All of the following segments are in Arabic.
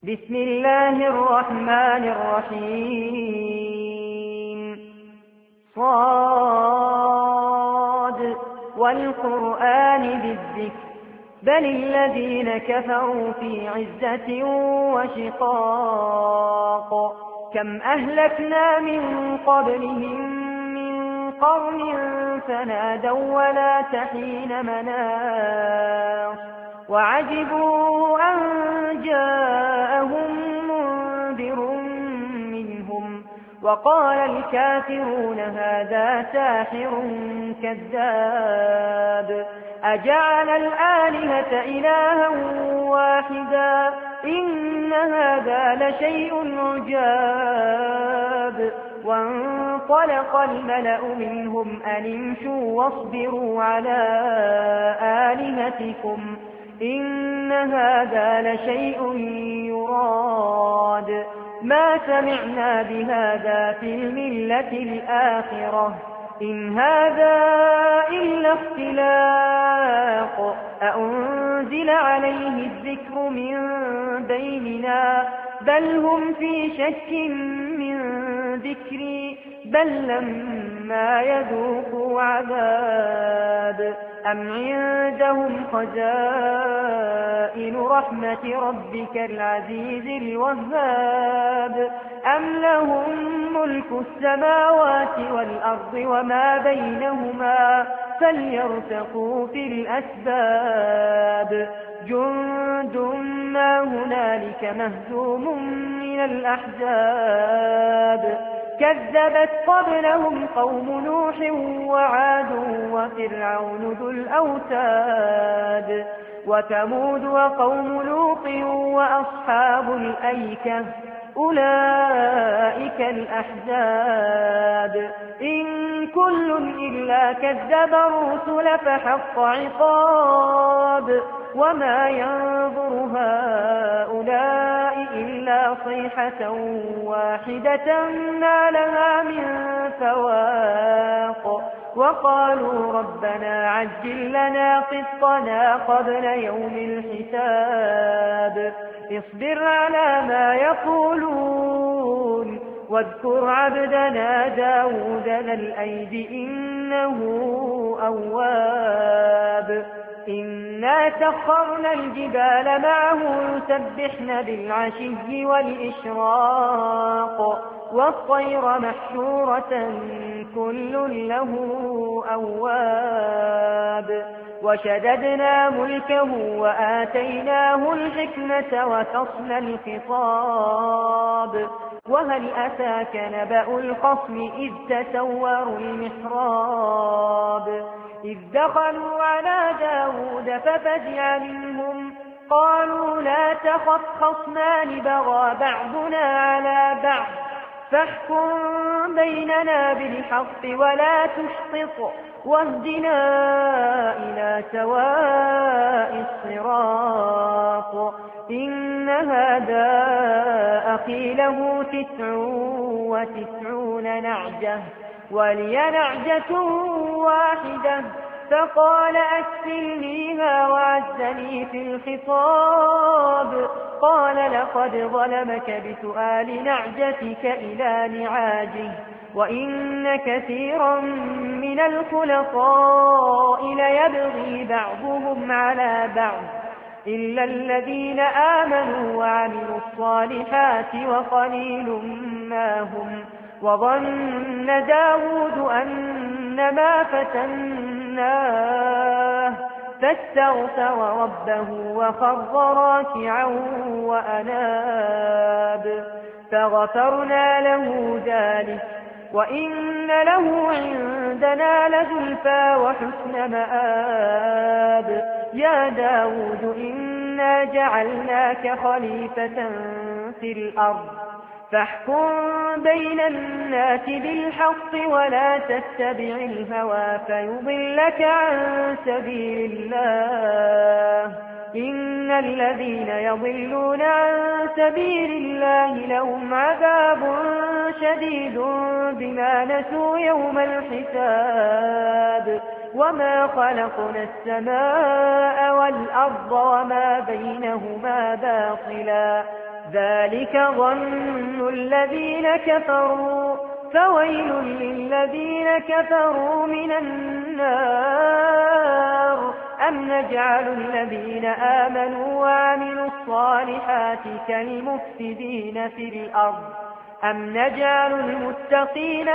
بسم الله الرحمن الرحيم صاد والقرآن بالذكر بل الذين كفروا في عزة وشقاق كم أهلكنا من قبلهم من قرن فنادوا ولا تحين مناص وعجبوا أن جاءهم منذر منهم وقال الكافرون هذا ساحر كذاب أجعل الآلهة إلها واحدا إن هذا لشيء عجاب وانطلق الملأ منهم أن امشوا واصبروا على آلهتكم إن هذا لشيء يراد ما سمعنا بهذا في الملة الآخرة إن هذا إلا اختلاق أأنزل عليه الذكر من بيننا بل هم في شك من ذكري بل لما يذوقوا عذاب أم عندهم خزائن رحمة ربك العزيز الوهاب أم لهم ملك السماوات والأرض وما بينهما فليرتقوا في الأسباب جند ما هنالك مهزوم من الأحزاب كذبت قبلهم قوم نوح وعاد وفرعون ذو الأوتاد وثمود وقوم لوط وأصحاب الأيكة أولئك الأحزاب إن كل إلا كذب الرسل فحق عقاب وما ينظر هؤلاء إلا صيحة واحدة ما لها من فواق وقالوا ربنا عجل لنا قسطنا قبل يوم الحساب اصبر على ما يقولون واذكر عبدنا داود ذا الأيد إنه أواب إنا سخرنا الجبال معه يسبحن بالعشي والإشراق والطير محشورة كل له أواب وشددنا ملكه وآتيناه الحكمة وفصل الخطاب وهل أتاك نبأ الخصم إذ تسوروا المحراب إذ دخلوا على داود ففزع منهم قالوا لا تخف خصمان بغى بعضنا على بعض فاحكم بيننا بالحق ولا تشطط واهدنا إلى سواء الصراط إن هذا أخي له 99 نعجة ولي نعجة واحدة فقال أكفلنيها وعزني في الخطاب قال لقد ظلمك بسؤال نعجتك إلى نعاجه وإن كثيرا من الخلطاء ليبغي بعضهم على بعض إلا الذين آمنوا وعملوا الصالحات وقليل ما هم وظن داود أنما فتناه فاستغفر ربه وخر راكعا وأناب فغفرنا له ذلك وإن له عندنا لزلفى وحسن مآب يا داود إنا جعلناك خليفة في الأرض فاحكم بين الناس بالحق ولا تتبع الهوى فيضلك عن سبيل الله إن الذين يضلون عن سبيل الله لهم عذاب شديد بما نسوا يوم الحساب وما خلقنا السماء والأرض وما بينهما باطلا ذلك ظن الذين كفروا فويل للذين كفروا من النار أم نجعل الذين آمنوا وعملوا الصالحات كالمفسدين في الأرض أم نجعل المتقين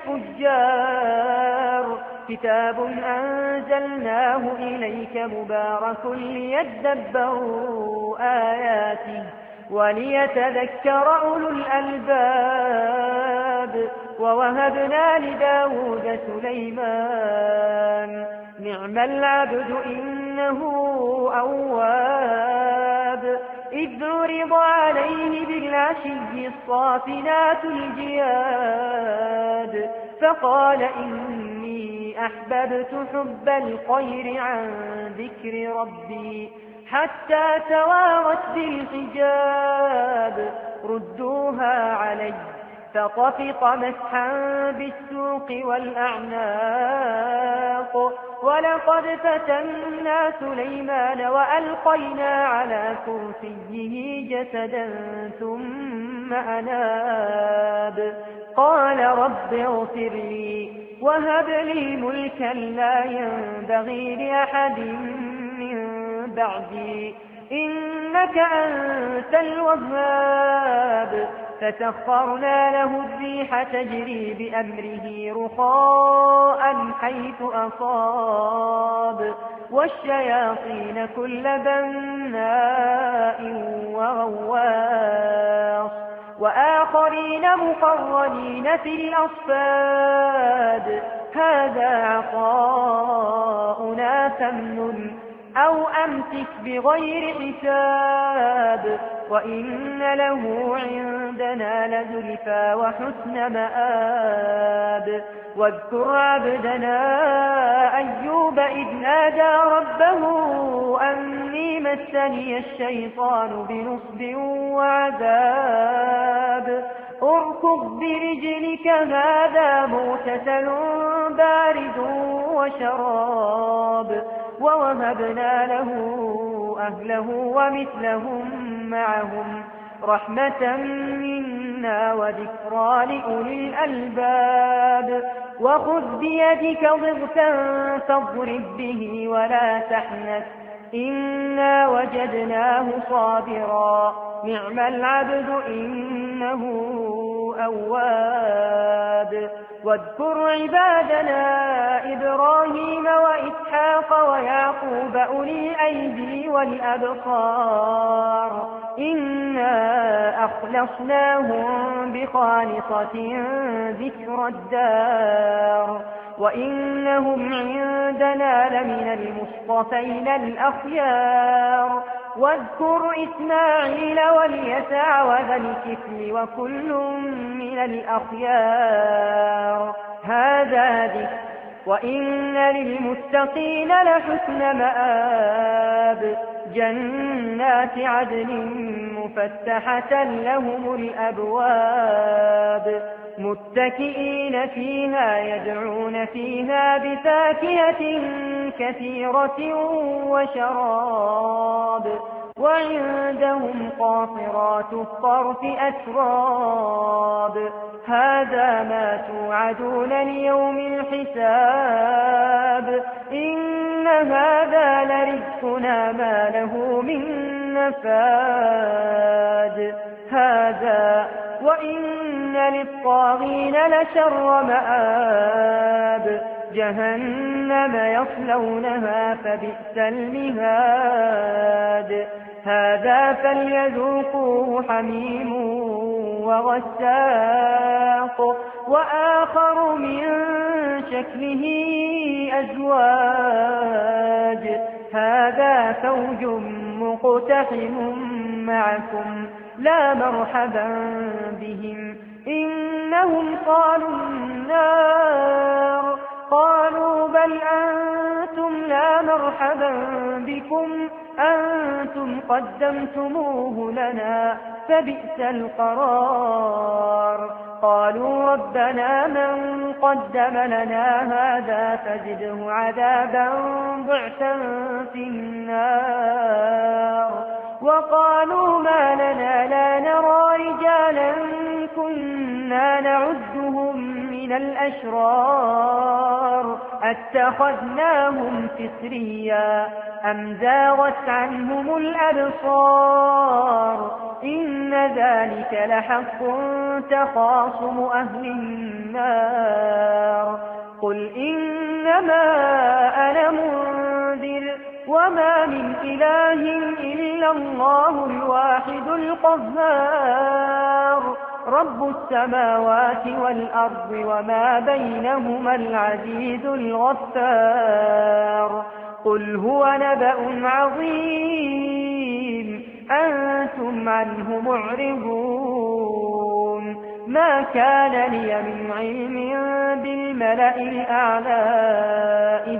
كالفجار كتاب أنزلناه إليك مبارك ليدبروا آياته وليتذكر أولو الألباب ووهبنا لداود سليمان نعم العبد إنه أواب إذ عرض عليه بالعشي الصافنات الجياد فقال إني أحببت حب الخير عن ذكر ربي حتى توارت بالحجاب ردوها علي فطفق مسحا بالسوق والأعناق ولقد فتنا سليمان وألقينا على كرسيه جسدا ثم أناب قال رب اغفر لي وهب لي ملكا لا ينبغي لأحد من بعدي إنك أنت الوهاب فسخرنا له الريح تجري بأمره رخاء حيث أصاب والشياطين كل بناء وغواص وآخرين مقرنين في الأصفاد هذا عطاؤنا فامنن أو أمسك بغير حساب وإن له عندنا لزلفى وحسن مآب واذكر عبدنا أيوب إذ نادى ربه أني مسني الشيطان بنصب وعذاب اركض برجلك هذا مغتسل بارد وشراب ووهبنا له أهله ومثلهم معهم رحمة منا وذكرى لأولي الألباب وخذ بيدك ضغثا فاضرب به ولا تحنث إنا وجدناه صابرا نعم العبد إنه أواب واذكر عبادنا إبراهيم وإسحاق ويعقوب أولي الأيدي والأبصار إنا أخلصناهم بخالصة ذكر الدار وإنهم عندنا لمن المصطفين الأخيار واذكر إسماعيل واليسع وذا الكفل وكل من الأخيار هذا ذكر وإن للمتقين لحسن مآب جنات عدن مفتحة لهم الأبواب متكئين فيها يدعون فيها بفاكهة كثيرة وشراب وعندهم قاصرات الطرف أتراب هذا ما توعدون ليوم الحساب إن هذا لرزقنا ما له من نفاد هذا وإن للطاغين لشر مآب جهنم يصلونها فبئس المهاد هذا فليذوقوه حميم وغساق وآخر من شكله أزواج هذا فوج مقتحم معكم لا مرحبا بهم إنهم قالوا النار قالوا بل أنتم لا مرحبا بكم أنتم قدمتموه لنا فبئس القرار قالوا ربنا من قدم لنا هذا فزده عذابا ضعفا في النار وقالوا ما لنا لا نرى رجالا كنا نعدهم من الأشرار أتخذناهم سخريا أم زاغت عنهم الأبصار إن ذلك لحق تخاصم أهل النار قل إنما أنا منذر وما من إله إلا الله الواحد القهار رب السماوات والأرض وما بينهما العزيز الغفار قل هو نبأ عظيم أنتم عنه معرضون ما كان لي من علم بالملأ الأعلى إذ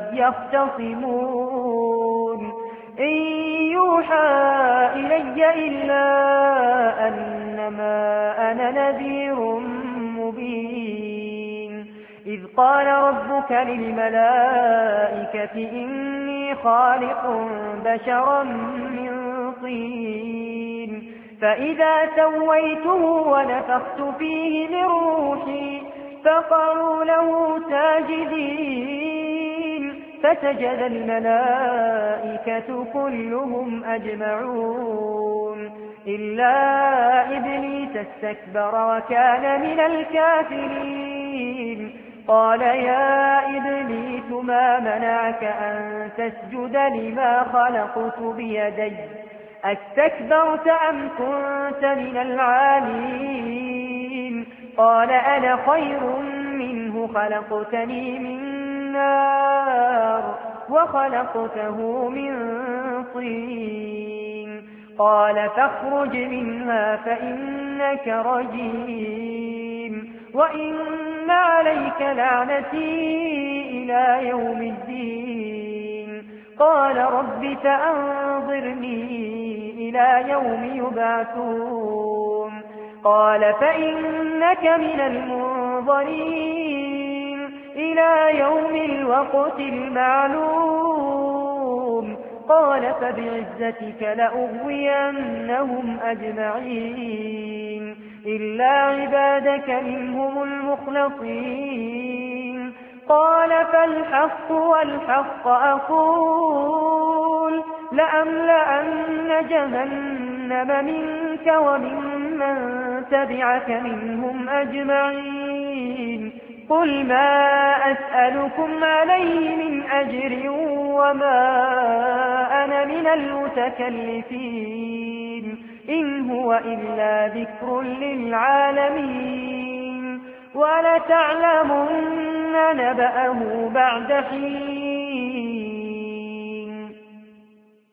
يختصمون إن يوحى إلي إلا أنما أنا نذير مبين إذ قال ربك للملائكة إني خالق بشرا من طين فإذا سويته ونفخت فيه من روحي فقعوا له ساجدين فسجد الملائكة كلهم أجمعون إلا إبليس استكبر وكان من الكافرين قال يا إبليس ما منعك أن تسجد لما خلقت بيدي أستكبرت أم كنت من العالين قال أنا خير منه خلقتني من نار وخلقته من طين قال فاخرج منها فإنك رجيم وإن عليك لعنتي إلى يوم الدين قال رب فأنظرني إلى يوم يبعثون قال فإنك من المنظرين إلى يوم الوقت المعلوم قال فبعزتك لأغوينهم أجمعين إلا عبادك منهم المخلصين قال فالحق والحق أقول لأملأن جهنم منك وممن تبعك منهم أجمعين قل ما أسألكم عليه من أجر وما أنا من المتكلفين إن هو إلا ذكر للعالمين ولتعلمن نبأه بعد حين